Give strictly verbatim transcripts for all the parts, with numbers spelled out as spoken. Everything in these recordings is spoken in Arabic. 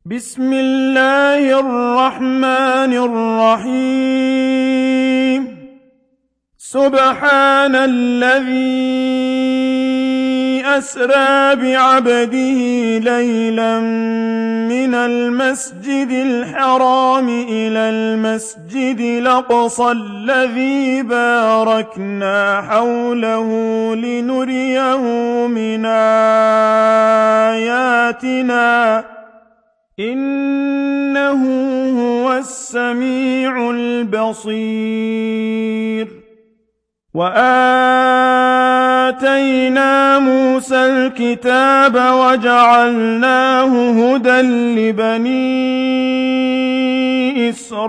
بسم الله الرحمن الرحيم سبحان الذي أسرى بعبده ليلا من المسجد الحرام إلى المسجد الأقصى الذي باركنا حوله لنريه من آياتنا إنه هو السميع البصير وآتينا موسى الكتاب وجعلناه هدى لبني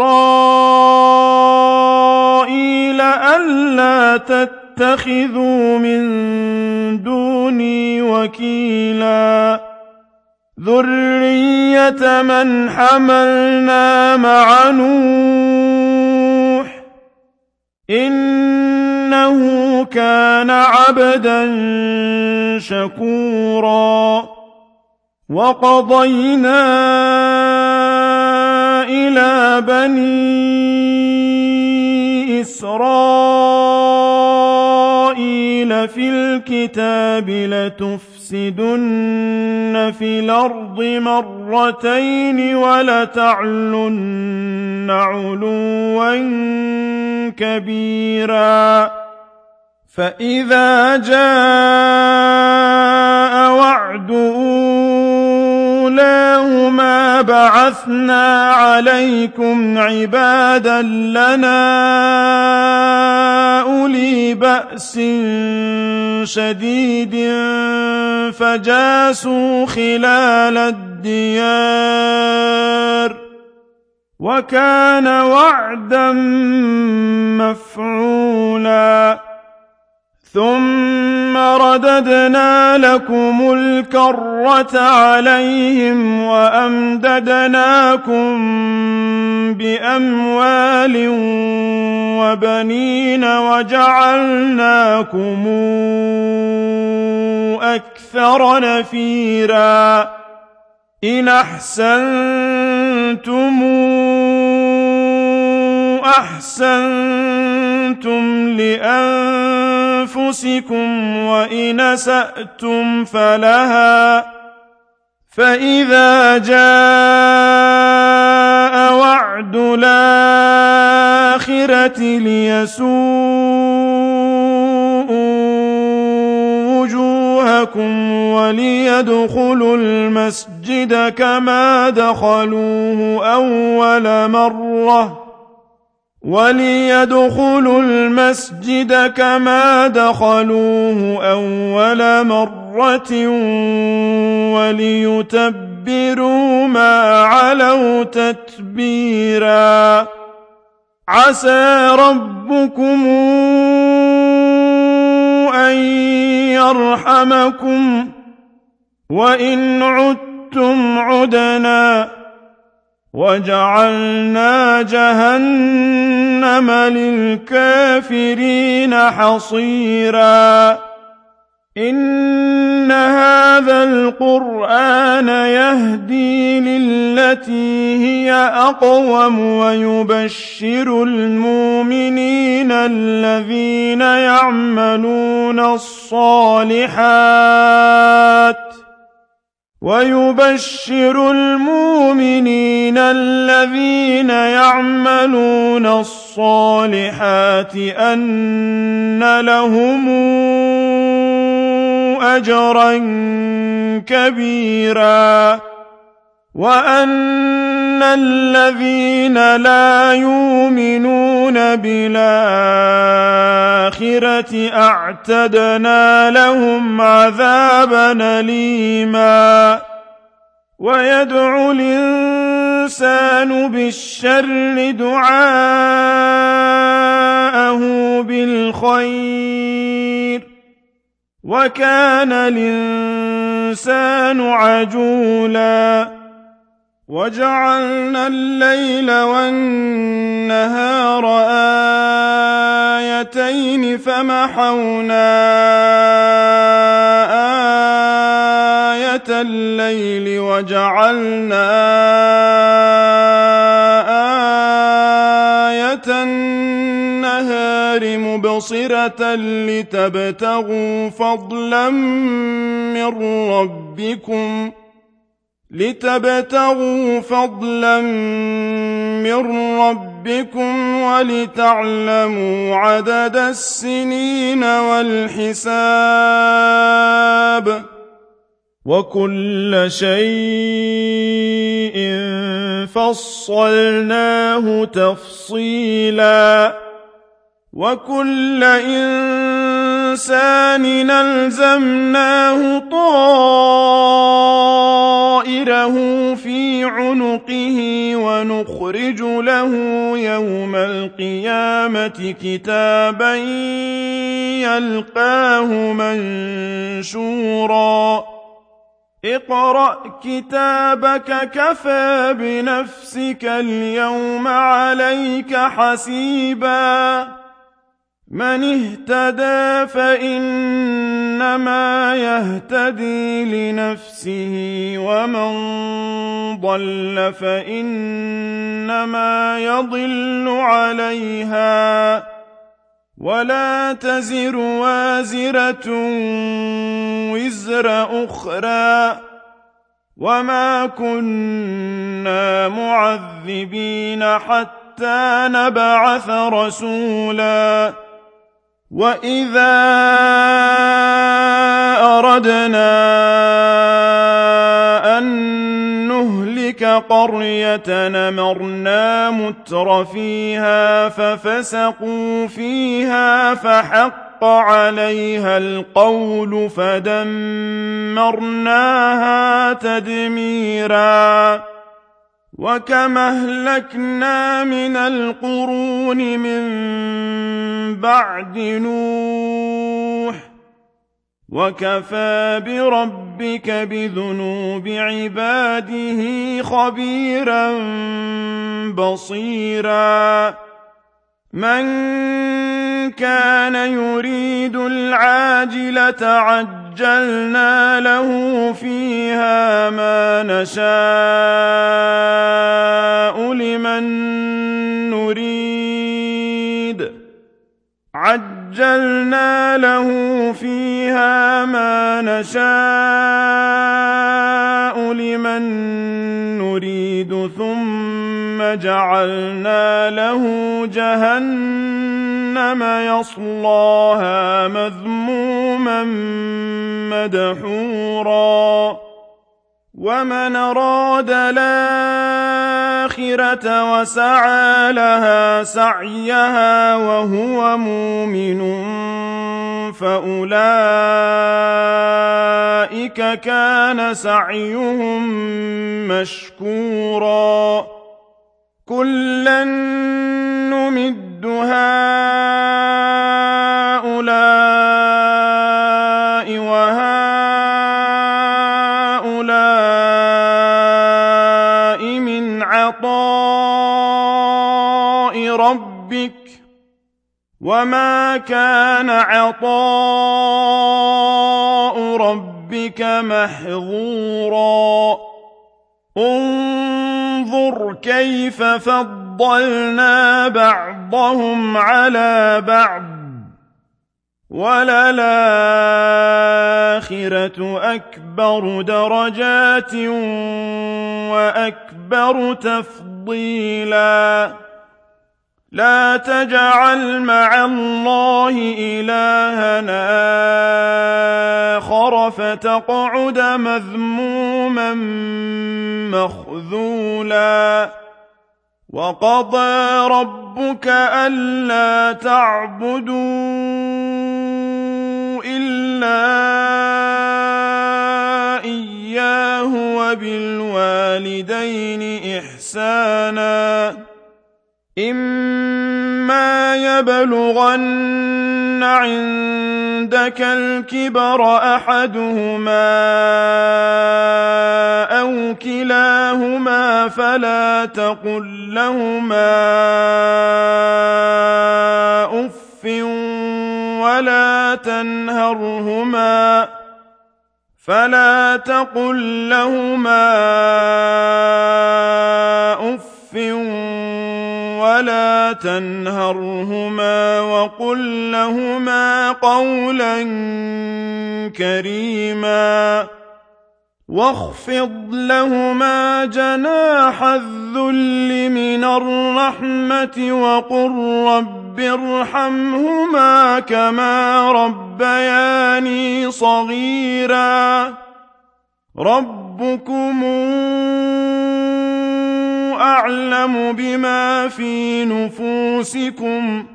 إسرائيل ألا تتخذوا من دوني وكيلا ذرية من حملنا مع نوح إنه كان عبدا شكورا وقضينا إلى بني إسرائيل في الكتاب لتفسدن في الأرض مرتين ولتعلن علوا كبيرا فإذا جاء وعد أولاهما بعثنا عليكم عبادا لنا أولي بأس شديد فجاسوا خلال الديار وكان وعدا مفعولا ثم رددنا لكم الكرة عليهم وأمددناكم بأموال وبنين وجعلناكم أكثر نفيرا إن أحسنتم أحسنتم لأنفسكم وإن أسأتم فلها فإذا جاء وعد الآخرة ليسوءوا وجوهكم وليدخلوا المسجد كما دخلوه أول مرة وليدخلوا المسجد كما دخلوه أول مرة وليتبروا ما علوا تتبيرا عسى ربكم أن يرحمكم وإن عدتم عدنا وجعلنا جهنم للكافرين حصيرا إن هذا القرآن يهدي للتي هي أقوم ويبشر المؤمنين الذين يعملون الصالحات ويبشر المؤمنين الذين يعملون الصالحات أن لهم أجرا كبيرا وأن الذين لا يؤمنون بالآخرة أعتدنا لهم عذابا أليما ويدعو الإنسان بالشر دعاءه بالخير وكان الإنسان عجولا وجعلنا الليل والنهار آيتين فمحونا آية الليل وجعلنا آية النهار مبصرة لتبتغوا فضلا من ربكم لتبتغوا فضلا من ربكم ولتعلموا عدد السنين والحساب وكل شيء فصلناه تفصيلا وكل إنسان ألزمناه طائره في عنقه ونخرج له يوم القيامة كتابا يلقاه منشورا اقرأ كتابك كفى بنفسك اليوم عليك حسيبا من اهتدى فإنما يهتدي لنفسه ومن ضل فإنما يضل عليها ولا تزر وازرة وزر أخرى وما كنا معذبين حتى نبعث رسولا وإذا أردنا أن نهلك قرية أمرنا متر فيها ففسقوا فيها فحق عليها القول فدمرناها تدميرا وكم أهلكنا من القرون من بعد نوح وكفى بربك بذنوب عباده خبيرا بصيرا من كان يريد العاجلة عجلنا له فيها ما نشاء لمن نريد عجلنا له فيها ما نشاء لمن نريد ثم جعلنا له جهنم يصلاها مذموما مدحورا ومن أراد الآخرة وسعى لها سعيها وهو مؤمن فأولئك كان سعيهم مشكورا كلا نمد هؤلاء وهؤلاء من عطاء ربك وما كان عطاء ربك محظورا انظر كيف فضلنا بعضهم على بعض وللآخرة أكبر درجات وأكبر تفضيلا لا تجعل مع الله إلهنا آخر فتقعد مذموما مخذولا وقضى ربك ألا تعبدوا إلا إياه وبالوالدين إحسانا إما يبلغن عندك الكبر أحدهما أو كلاهما فلا تقل لهما أف ولا تنهرهما فلا تقل لهما أف ولا تنهرهما وقل لهما قولا كريما واخفض لهما جناح الذل من الرحمة وقل رب ارحمهما كما ربياني صغيرا ربكم أعلم بما في نفوسكم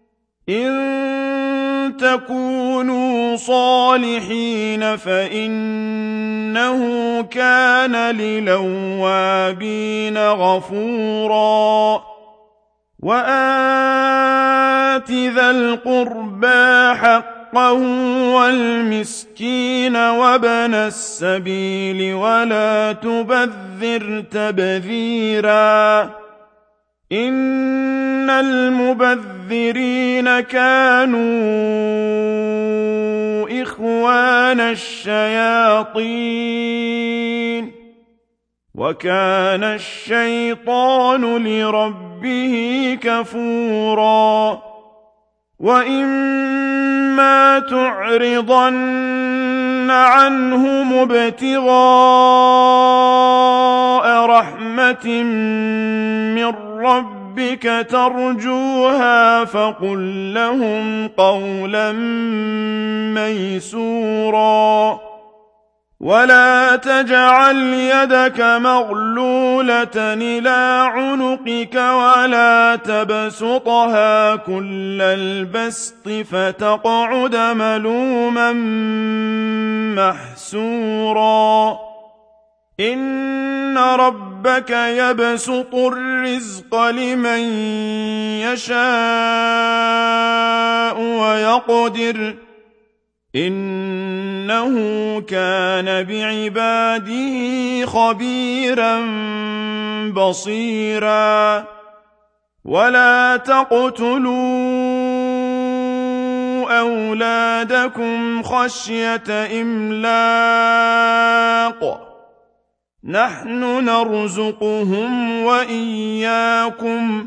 إن تكونوا صالحين فإنه كان للأوابين غفورا وآت ذا القربى حقه والمسكين وابن السبيل ولا تبذر تبذيرا إن المبذرين كانوا إخوان الشياطين وكان الشيطان لربه كفورا وإما تعرضن عنهم ابتغاء رحمة من ربك ترجوها فقل لهم قولا ميسورا ولا تجعل يدك مغلولة إلى عنقك ولا تبسطها كل البسط فتقعد ملوما محسورا إن ربك يبسط الرزق لمن يشاء ويقدر إنه كان بعباده خبيرا بصيرا ولا تقتلوا أولادكم خشية إملاق نحن نرزقهم وإياكم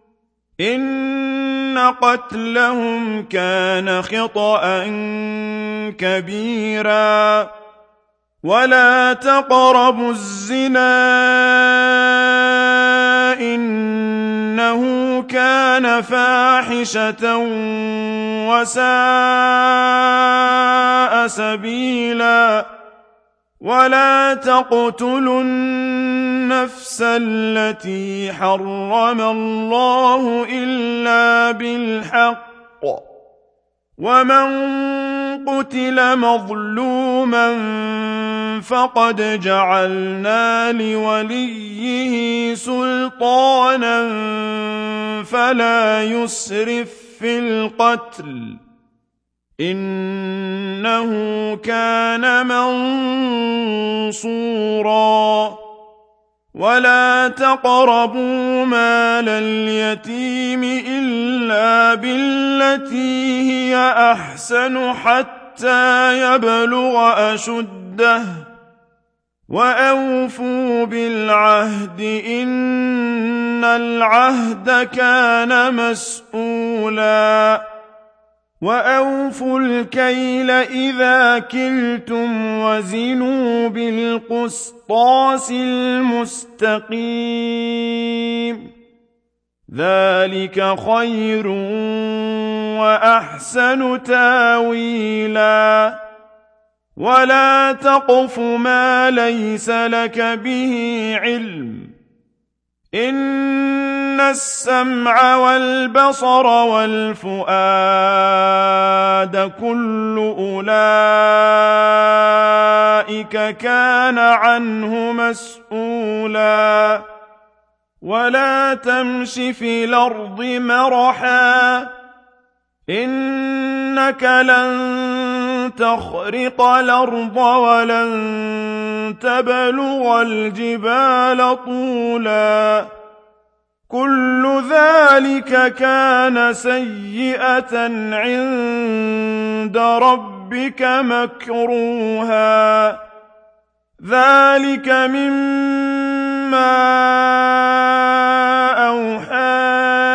إن قتلهم كان خطأ كبيرا ولا تقربوا الزنا إنه كان فاحشة وساء سبيلا ولا تقتلوا النفس التي حرم الله إلا بالحق ومن قتل مظلوما فقد جعلنا لوليه سلطانا فلا يسرف في القتل إنه كان منصورا ولا تقربوا مال اليتيم إلا بالتي هي أحسن حتى يبلغ أشده وأوفوا بالعهد إن العهد كان مسؤولا وأوفوا الكيل إذا كلتم وزنوا بالقسطاس المستقيم ذلك خير وأحسن تاويلا ولا تقف ما ليس لك به علم إن السمع والبصر والفؤاد كل أولئك كان عنه مسؤولا ولا تمش في الأرض مرحا إنك لن تخرق الأرض ولن تبلغ الجبال طولا كل ذلك كان سيئة عند ربك ربك مكروها ذلك مما أوحى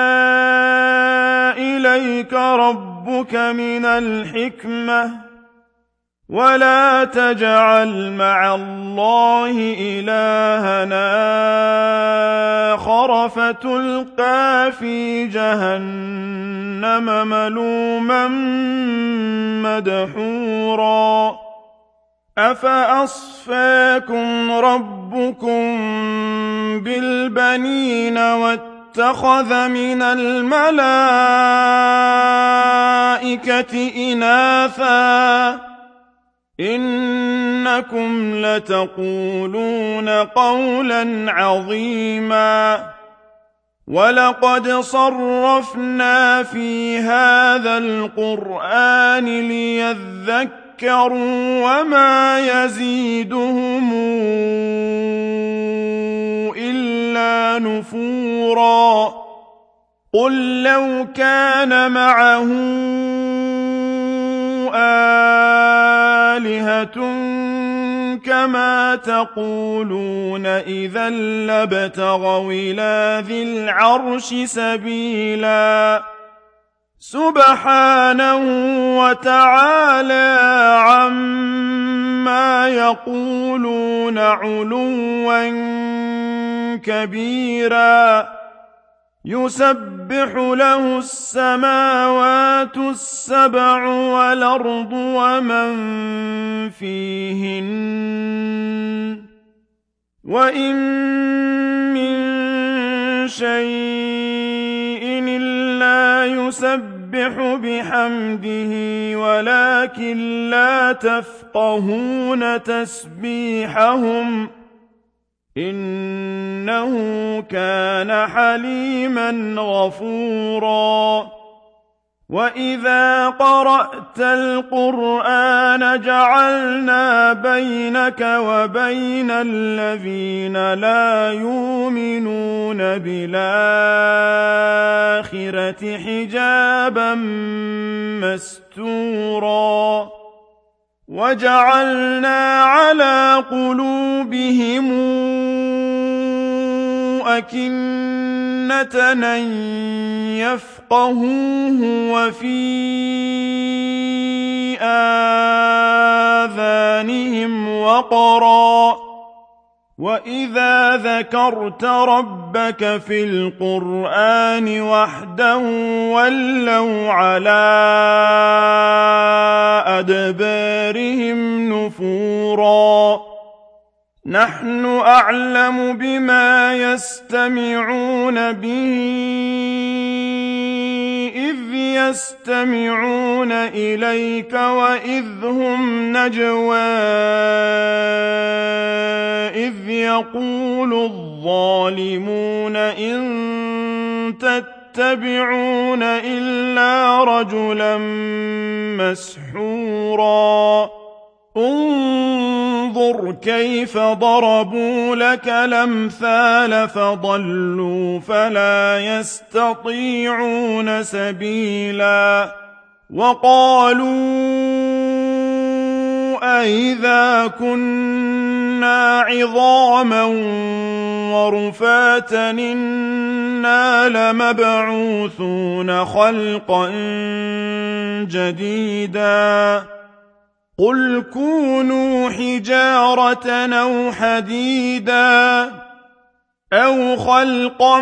إليك ربك من الحكمة ولا تجعل مع الله إلهنا آخر فتلقى في جهنم ملوما مدحورا أفأصفاكم ربكم بالبنين واتخذ من الملائكة إناثا إنكم لتقولون قولا عظيما ولقد صرفنا في هذا القرآن ليذكروا وما يزيدهم إلا نفورا قل لو كان معه آلهة كما تقولون إذا لابتغوا إلى ذي العرش سبيلا سبحانه وتعالى عما يقولون علوا كبيرا يسبح له السماوات السبع والأرض ومن فيهن وإن من شيء إلا يسبح بحمده ولكن لا تفقهون تسبيحهم إنه كان حليما غفورا وإذا قرأت القرآن جعلنا بينك وبين الذين لا يؤمنون بالآخرة حجابا مستورا وجعلنا على قلوبهم أكنة أن يفقهوه وفي آذانهم وقرا وإذا ذكرت ربك في القرآن وحده ولوا على أدبارهم نفورا نحن أعلم بما يستمعون به إذ يستمعون إليك وإذ هم نجوى إذ يقول الظالمون إن تتبعون إلا رجلا مسحورا انظر كيف ضربوا لك الأمثال فضلوا فلا يستطيعون سبيلا وقالوا أئذا كنا عظاما ورفاتا إنا لمبعوثون خلقا جديدا قل كونوا حجارة أو حديدا أو خلقا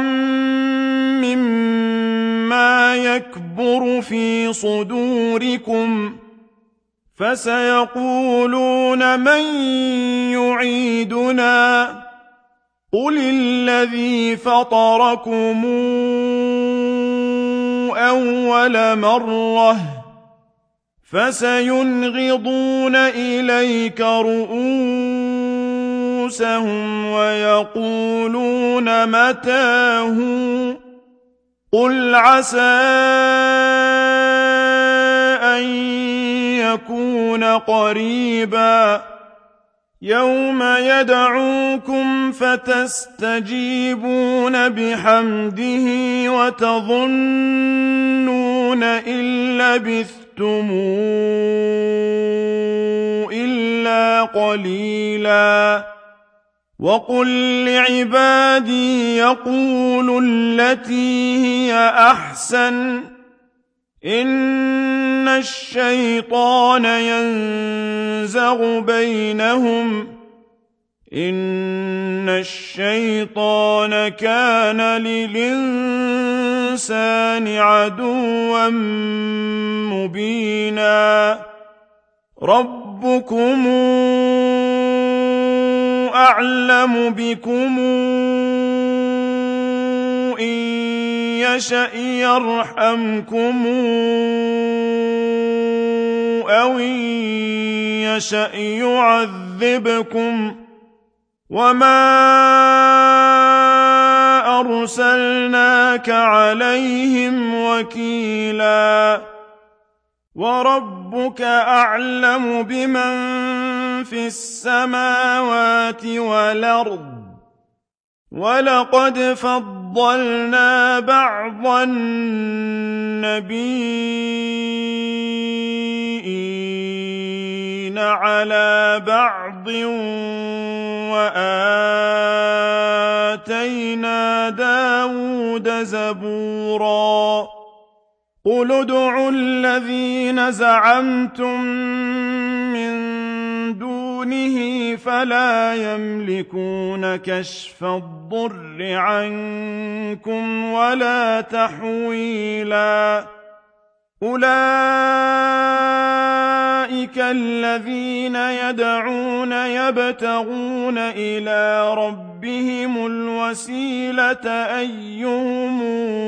مما يكبر في صدوركم فسيقولون من يعيدنا قل الذي فطركم أول مرة فسينغضون إليك رؤوسهم ويقولون متاه قل عسى أن يكون قريبا يوم يدعوكم فتستجيبون بحمده وتظنون إن لبثتم لبثتم إلا قليلا وقل لعبادي يقولوا التي هي أحسن إن الشيطان ينزغ بينهم إن الشيطان كان للإنسان عدوا مبينا ربكم أعلم بكم إن يشأ يرحمكم أو إن يشأ يعذبكم وما أرسلناك عليهم وكيلا وربك أعلم بمن في السماوات والأرض ولقد فضلنا بعض النبيين على بعض وآتينا داود زبورا قل ادعوا الذين زعمتم من دونه فلا يملكون كشف الضر عنكم ولا تحويلا أولئك الذين يدعون يبتغون إلى ربهم الوسيلة أيهم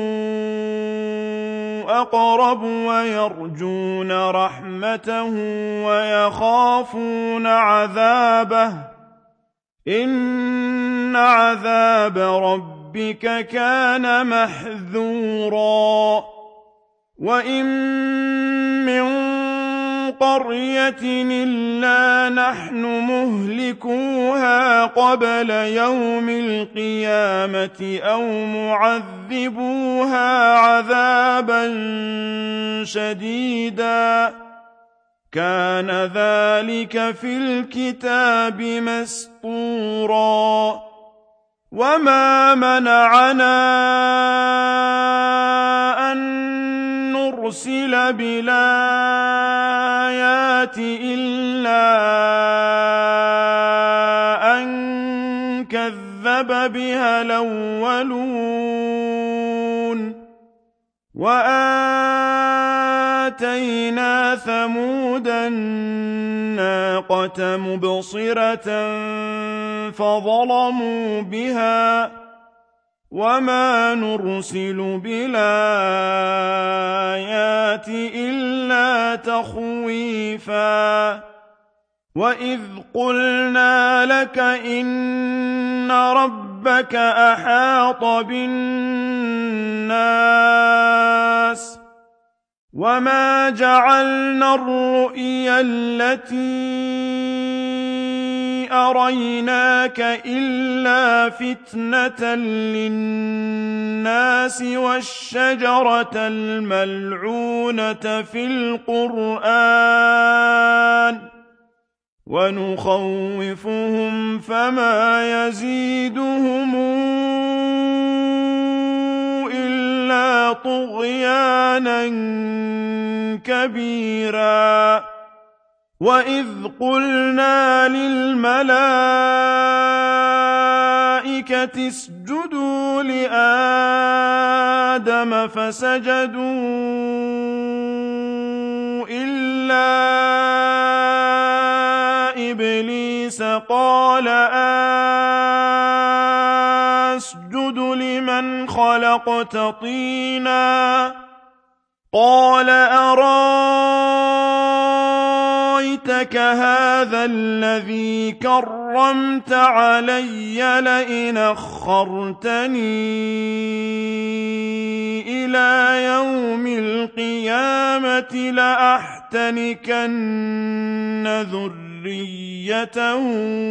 أقرب ويرجون رحمته ويخافون عذابه إن عذاب ربك كان محذورا وإن من قرية إلا نحن مهلكوها قبل يوم القيامة أو معذبوها عذابا شديدا كان ذلك في الكتاب مسطورا وما منعنا أن نرسل بالآيات إلا أن كذب بها الأولون وآتينا ثمود الناقة مبصرة فظلموا بها وما نرسل بالآيات إلا تخويفا وإذ قلنا لك إن ربك أحاط بالناس وما جعلنا الرؤيا التي أريناك إلا فتنة للناس والشجرة الملعونة في القرآن ونخوفهم فما يزيدهم إلا طغيانا كبيرا وإذ قلنا للملائكة اسجدوا لآدم فسجدوا إلا إبليس قال أسجد لمن خلقت طينا قال أرايتك هذا الذي كرمت علي لئن أخرتني إلى يوم القيامة لأحتنكن ذريته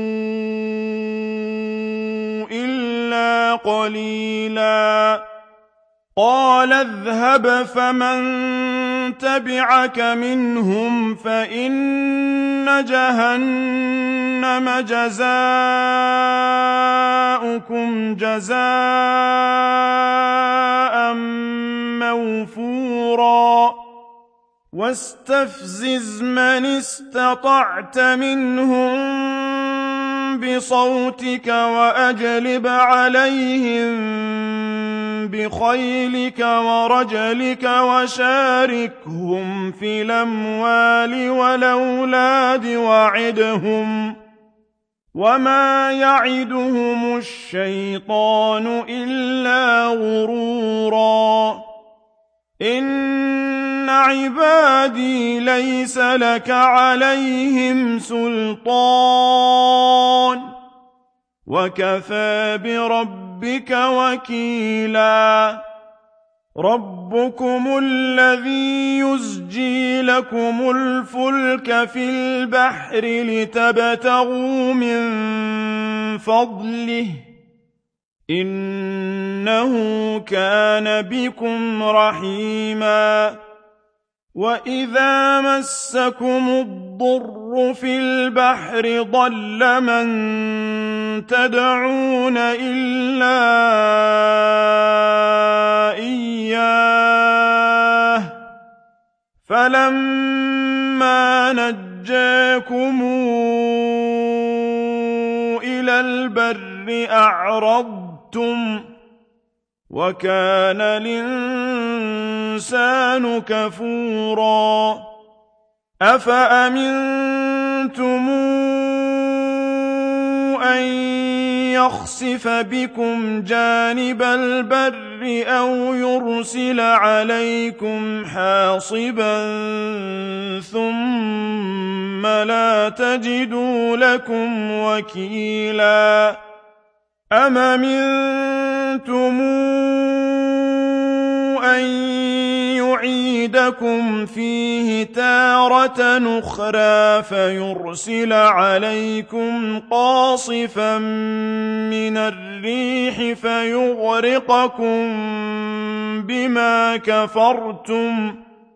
إلا قليلا. قليلا. قال اذهب فمن تبعك فإن جهنم جميعا منهم أجمعين. قال اهبط مِنْهَا فَإِنَّ لَكُمْ فِي الْأَرْضِ مُعِيشَةً وَلَكُمْ فِيهَا مَعِيشَةٌ حَسَنَةٌ وَنُخَوِّفُهُمْ فَمَا يَزِيدُهُمْ إِلَّا طُغْيَانًا كَبِيرًا وَإِذْ قُلْنَا لَكَ إِنَّ رَبَّكَ أَحَاطَ بِالنَّاسِ وَمَا جَعَلْنَا الرُّؤْيَا الَّتِي أَرَيْنَاكَ إِلَّا فِتْنَةً لِلنَّاسِ وَالشَّجَرَةَ الْمَلْعُونَةَ فِي الْقُرْآنِ وَنُخَوِّفُهُمْ فَمَا يَزِيدُهُمْ إِلَّا طُغْيَانًا كَبِيرًا تبعك منهم فإن جهنم جزاؤكم جزاء موفورا واستفزز من استطعت منهم بصوتك وأجلب عليهم بخيلك ورجلك وشاركهم في الأموال والأولاد وعدهم وما يعدهم الشيطان إلا غرورا إن عبادي ليس لك عليهم سلطان وكفى بربك وكيلا ربكم الذي يزجي لكم الفلك في البحر لتبتغوا من فضله إنه كان بكم رحيما وإذا مسكم الضر في البحر ضل من تدعون إلا إياه فلما نجاكم إلى البر أعرضتم وكان الإنسان كفورا أفأمنتم أن يخسف بكم جانب البر أو يرسل عليكم حاصبا ثم لا تجدوا لكم وكيلا أم أمنتم أن يعيدكم فيه تارة أخرى فيرسل عليكم قاصفا من الريح فيغرقكم بما كفرتم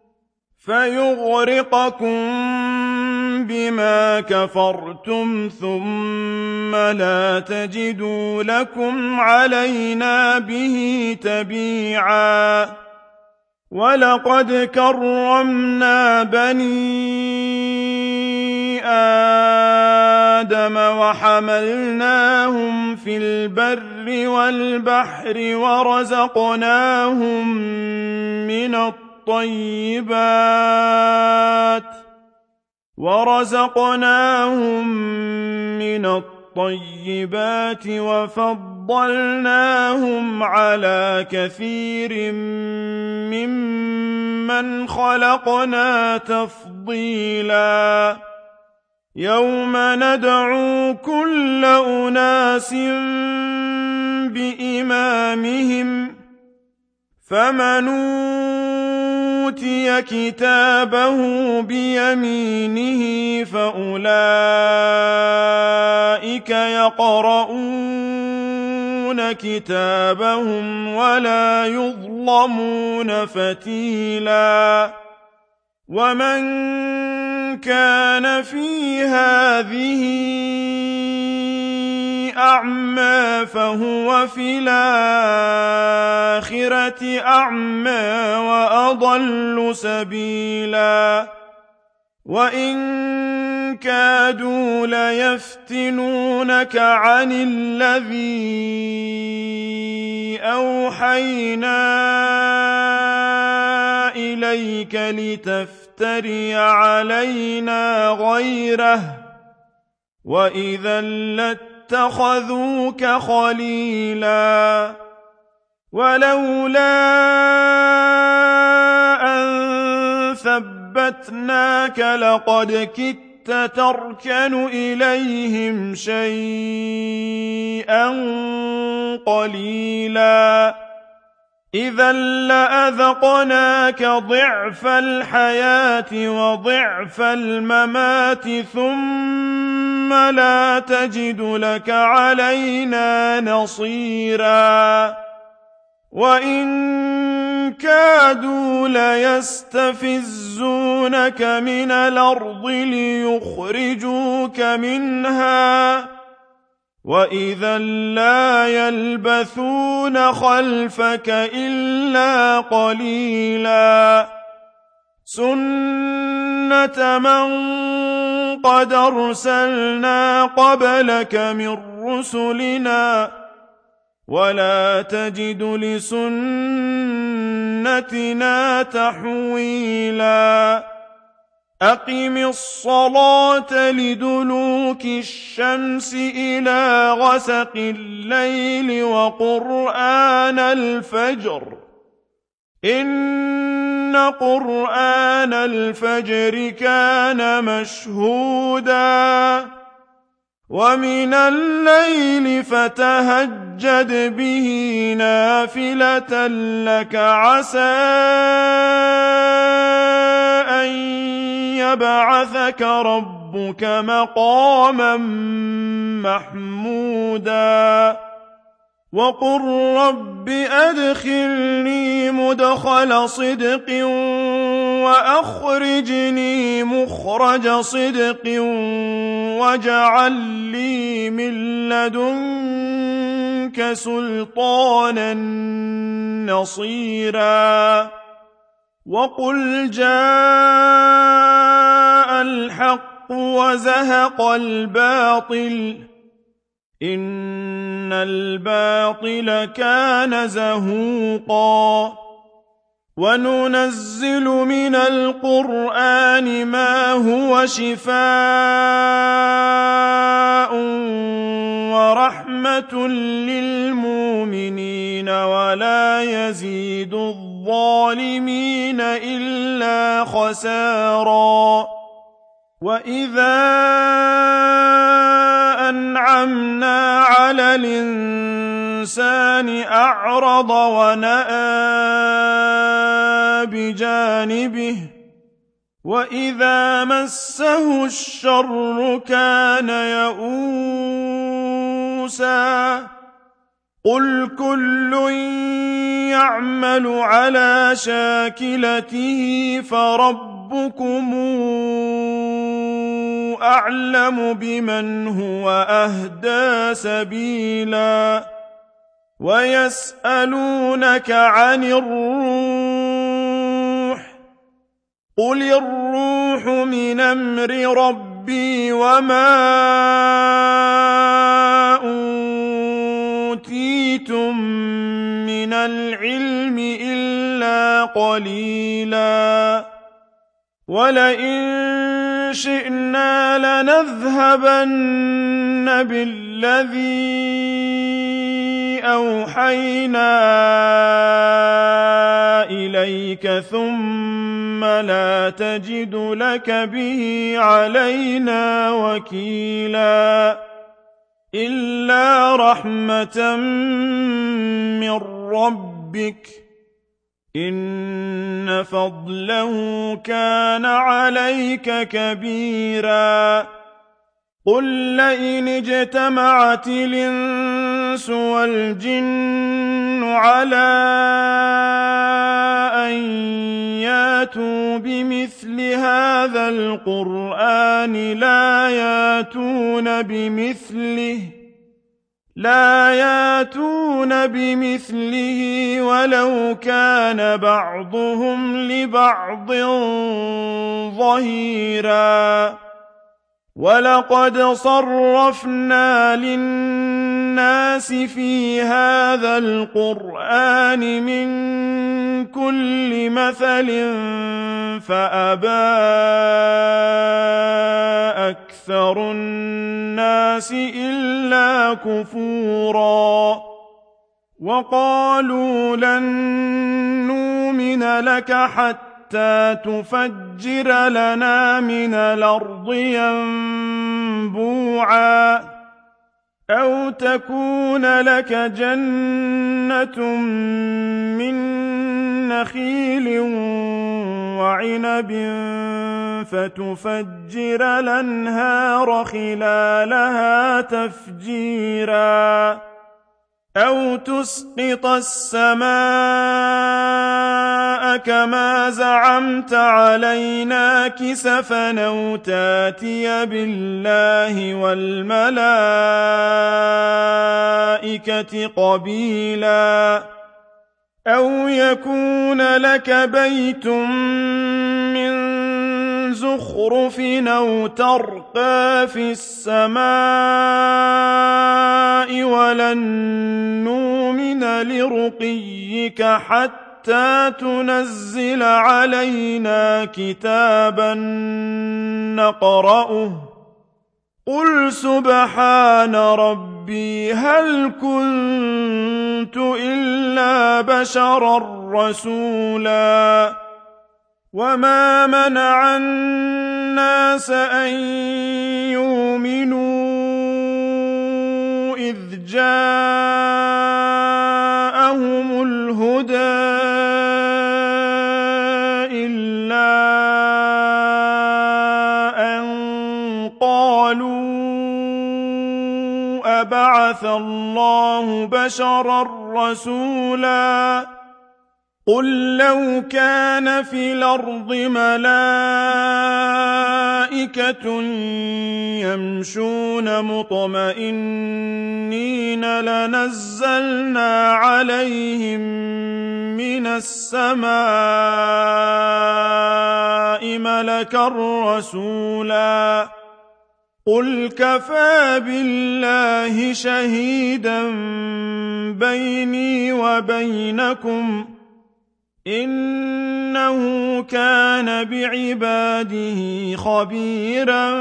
فيغرقكم بما كفرتم ثم لا تجدوا لكم علينا به تبيعا ولقد كرمنا بني آدم وحملناهم في البر والبحر ورزقناهم من الطيبات ورزقناهم من الطيبات وفضلناهم على كثير ممن خلقنا تفضيلا يوم ندعو كل أناس بإمامهم فمن أوتي كتابه بيمينه فأولئك يقرؤون كتابهم ولا يظلمون فتيلا ومن كان في هذه أعمى فهو في الآخرة أعمى وأضل سبيلا وإن كادوا ليفتنونك عن الذي أوحينا إليك لتفتري علينا غيره وإذا لاتخذوك خليلا ولولا أن ثبتناك لقد كدت تركن إليهم شيئا قليلا إذا لأذقناك ضعف الحياة وضعف الممات ثم لا تجد لك علينا نصيرا وَإِن كَادُوا لَيَسْتَفِزُّونَكَ مِنَ الْأَرْضِ لِيُخْرِجُوكَ مِنْهَا ۖ وَإِذًا لَّا يَلْبَثُونَ خَلْفَكَ إِلَّا قَلِيلًا سُنَّةَ مَن قَدْ أَرْسَلْنَا قَبْلَكَ مِن رُّسُلِنَا ۖ وَلَا تَجِدُ لِسُنَّتِنَا تَحْوِيلًا أَقِمِ الصَّلَاةَ لِدُلُوكِ الشَّمْسِ إِلَىٰ غَسَقِ اللَّيْلِ وَقُرْآنَ الْفَجْرِ ۖ إِنَّ قُرْآنَ الْفَجْرِ كَانَ مَشْهُودًا وَمِنَ اللَّيْلِ فَتَهَجَّدْ بِهِ نَافِلَةً لَّكَ عَسَىٰ أَن يَبْعَثَكَ رَبُّكَ مَقَامًا مَّحْمُودًا وَقُل رَّبِّ أَدْخِلْنِي مُدْخَلَ صِدْقٍ وَأَخْرِجْنِي مُخْرَجَ صِدْقٍ وَاجْعَل لِّي مِن لَّدُنكَ سُلْطَانًا نَّصِيرًا وَقُلْ جَاءَ الْحَقُّ وَزَهَقَ الْبَاطِلُ ۚ إِنَّ الْبَاطِلَ كَانَ زَهُوقًا وَنُنَزِّلُ مِنَ الْقُرْآنِ مَا هُوَ شِفَاءٌ وَرَحْمَةٌ لِّلْمُؤْمِنِينَ وَلَا يَزِيدُ الظَّالِمِينَ إِلَّا خَسَارًا وَإِذَا أَنْعَمْنَا عَلَى الْإِنسَانِ أَعْرَضَ وَنَأَىٰ بِجَانِبِهِ وَإِذَا مَسَّهُ الشَّرُّ كَانَ يَئُوسًا قُلْ كُلٌّ يَعْمَلُ عَلَىٰ شَاكِلَتِهِ فَرَبُّكُمْ أَعْلَمُ بِمَنْ هُوَ أَهْدَىٰ سَبِيلًا وَيَسْأَلُونَكَ عَنِ الرُّوحِ ۖ قُلِ الرُّوحُ مِنْ أَمْرِ رَبِّي وَمَا أُوتِيتُم مِّنَ الْعِلْمِ إِلَّا قَلِيلًا وَلَئِن شِئْنَا لَنَذْهَبَنَّ بِالَّذِي أَوْحَيْنَا إِلَيْكَ ثُمَّ لَا تَجِدُ لَكَ بِهِ عَلَيْنَا وَكِيلًا إِلَّا رَحْمَةً مِّن رَّبِّكَ ۚ إِنَّ فَضْلَهُ كَانَ عَلَيْكَ كَبِيرًا قُل لَّئِنِ اجْتَمَعَتِ الْإِنسُ وَالْجِنُّ عَلَىٰ أَن يَأْتُوا بِمِثْلِ هَٰذَا الْقُرْآنِ لَا يَأْتُونَ بِمِثْلِهِ لَا يَأْتُونَ بِمِثْلِهِ وَلَوْ كَانَ بَعْضُهُمْ لِبَعْضٍ ظَهِيرًا وَلَقَدْ صَرَّفْنَا لِلنَّاسِ فِي هَٰذَا الْقُرْآنِ مِن كُلِّ مَثَلٍ فَأَبَىٰ أَكْثَرُ النَّاسِ إِلَّا كُفُورًا وَقَالُوا لَن نُّؤْمِنَ لَكَ حَتَّىٰ تُفَجِّرَ لَنَا مِنَ الْأَرْضِ يَنبُوعًا أَوْ تَكُونَ لَكَ جَنَّةٌ مِّن نَّخِيلٍ وَعِنَبٍ فَتُفَجِّرَ الْأَنْهَارَ خِلَالَهَا تَفْجِيرًا أَوْ تُسْقِطَ السَّمَاءَ كَمَا زَعَمْتَ عَلَيْنَا كِسَفًا أَوْ تَأْتِيَ بِاللَّهِ وَالْمَلَائِكَةِ قَبِيلًا أَوْ يَكُونَ لَكَ بَيْتٌ مِّن زُخْرُفٍ أَوْ تَرْقَىٰ فِي السَّمَاءِ وَلَن نُّؤْمِنَ لِرُقِيِّكَ حَتَّىٰ تُنَزِّلَ عَلَيْنَا كِتَابًا نَّقْرَؤُهُ ۗ قُلْ سُبْحَانَ رَبِّي هَلْ كُنتُ إِلَّا بَشَرًا رَّسُولًا وَمَا مَنَعَ النَّاسَ أَن يُؤْمِنُوا إِذْ جَاءَهُمُ الْهُدَىٰ إِلَّا أَن قَالُوا أَبَعَثَ اللَّهُ بَشَرًا رَّسُولًا قُل لَّوْ كَانَ فِي الْأَرْضِ مَلَائِكَةٌ يَمْشُونَ مُطْمَئِنِّينَ لَنَزَّلْنَا عَلَيْهِم مِّنَ السَّمَاءِ مَلَكًا رَّسُولًا قُلْ كَفَىٰ بِاللَّهِ شَهِيدًا بَيْنِي وَبَيْنَكُمْ ۚ إِنَّهُ كَانَ بِعِبَادِهِ خَبِيرًا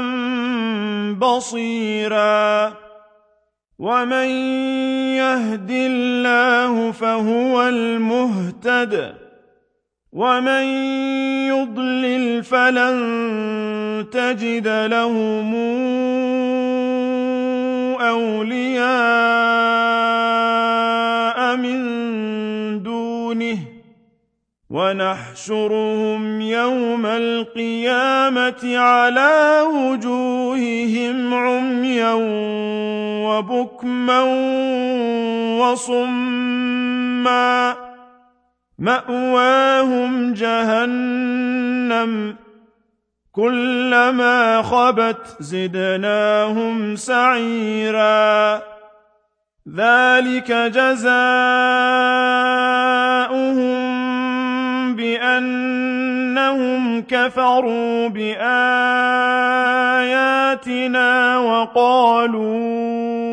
بَصِيرًا وَمَن يَهْدِ اللَّهُ فَهُوَ الْمُهْتَدِ ۖ وَمَن يُضْلِلْ فَلَن تَجِدَ لَهُمْ أَوْلِيَاءَ مِن دُونِهِ ۖ وَنَحْشُرُهُمْ يَوْمَ الْقِيَامَةِ عَلَىٰ وُجُوهِهِمْ عُمْيًا وَبُكْمًا وَصُمًّا ۖ مَّأْوَاهُمْ جَهَنَّمُ ۖ كُلَّمَا خَبَتْ زِدْنَاهُمْ سَعِيرًا ذَٰلِكَ جَزَاؤُهُم بِأَنَّهُمْ كَفَرُوا بِآيَاتِنَا وَقَالُوا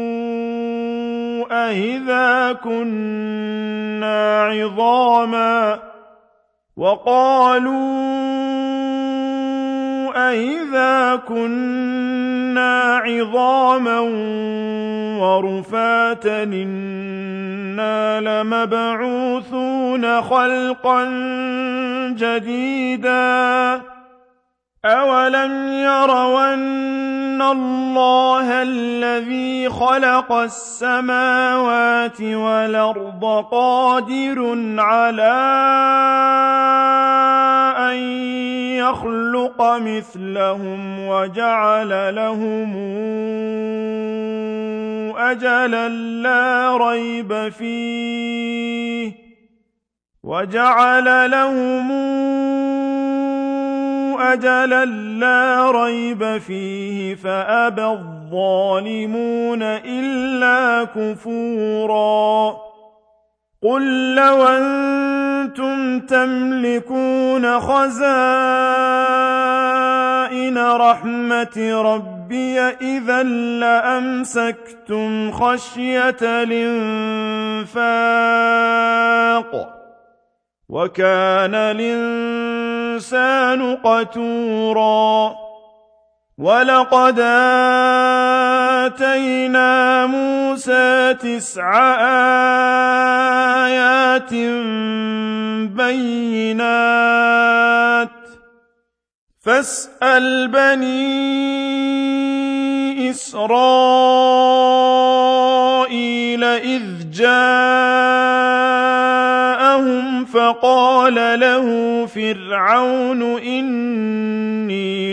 أَإِذَا كُنَّا عِظَامًا وَقَالُوا أَإِذَا كُنَّا عِظَامًا وَرُفَاتًا إِنَّا لَمَبْعُوثُونَ خَلْقًا جَدِيدًا أَوَلَمْ يَرَوْا أَنَّ اللَّهَ الَّذِي خَلَقَ السَّمَاوَاتِ وَالْأَرْضَ قَادِرٌ عَلَىٰ أَن يَخْلُقَ مِثْلَهُمْ وَجَعَلَ لَهُمْ أَجَلًا لَّا رَيْبَ فِيهِ وَجَعَلَ لَهُمْ أَجَلًا لَّا رَيْبَ فِيهِ فَأَبَى الظَّالِمُونَ إِلَّا كُفُورًا قُل لَّوْ أَنتُمْ تَمْلِكُونَ خَزَائِنَ رَحْمَةِ رَبِّي إِذًا لَّأَمْسَكْتُمْ خَشْيَةَ الْإِنفَاقِ ۚ وَكَانَ الْإِنسَانُ قَتُورًا وَلَقَدْ آتَيْنَا مُوسَىٰ تِسْعَ آيَاتٍ بَيِّنَاتٍ فَاسْأَلْ بَنِي إِسْرَائِيلَ إِذْ جَاءَهُمْ فَقَالَ لَهُ فِرْعَوْنُ إِنِّي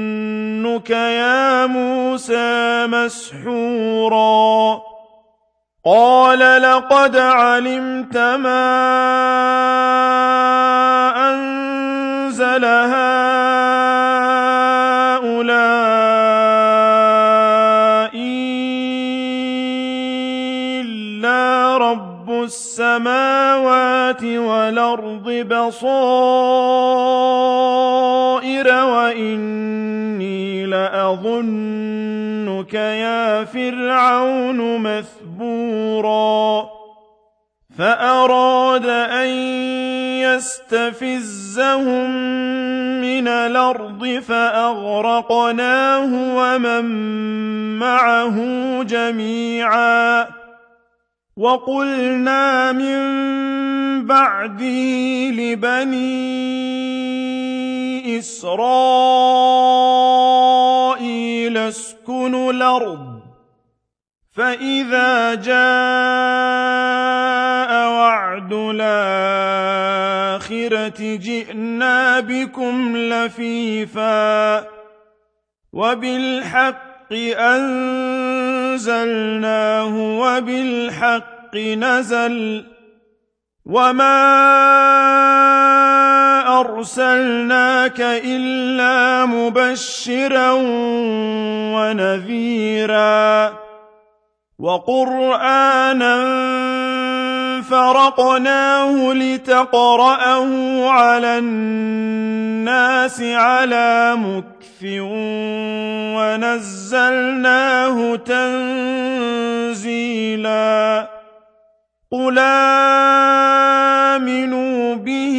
لَأَظُنُّكَ يَا مُوسَىٰ مَسْحُورًا قال لقد علمت ما أنزل هؤلاء إلا رب السماوات والأرض بصائر وإني لأظنك يا فرعون مثبورا فأراد أن يستفزهم من الأرض فأغرقناه ومن معه جميعا وقلنا من بعده لبني إسرائيل اسكنوا الأرض فإذا جاء وعد الآخرة جئنا بكم لفيفا وبالحق أنزلناه وبالحق نزل وما أرسلناك إلا مبشرا ونذيرا وقرآنا فرقناه لتقرأه على الناس على مكث ونزلناه تنزيلا قل آمنوا به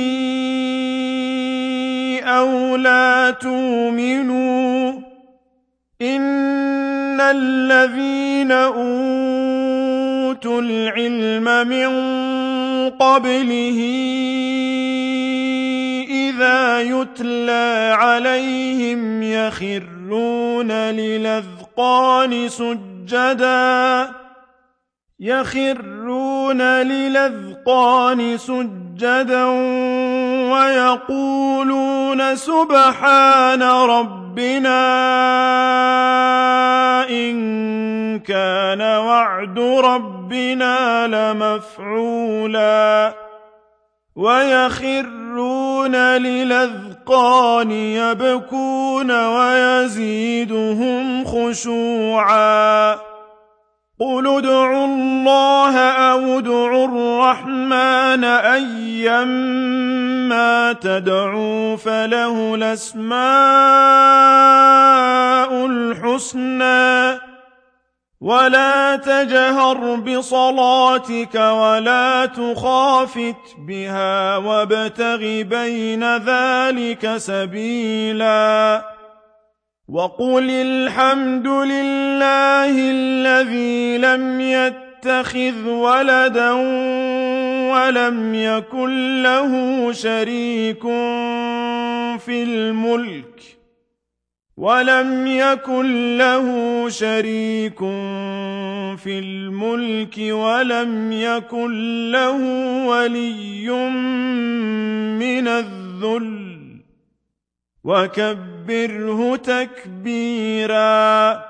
أو لا تؤمنوا إن الذين أوتوا العلم من قبله إذا يتلى عليهم يخرون للأذقان سجدا يخرون للأذقان سجدا ويقولون سبحان ربنا إن كان وعد ربنا لمفعولا ويخرون للأذقان يبكون ويزيدهم خشوعا قل ادعوا الله أو ادعوا الرحمن أيما تدعوا فله الأسماء الحسنى ولا تجهر بصلاتك ولا تخافت بها وابتغ بين ذلك سبيلا وقل الحمد لله الذي لم يتخذ ولدا ولم يكن له شريك في الملك ولم يكن له شريك في الملك ولم يكن له ولي من الذل وكبره تكبيرا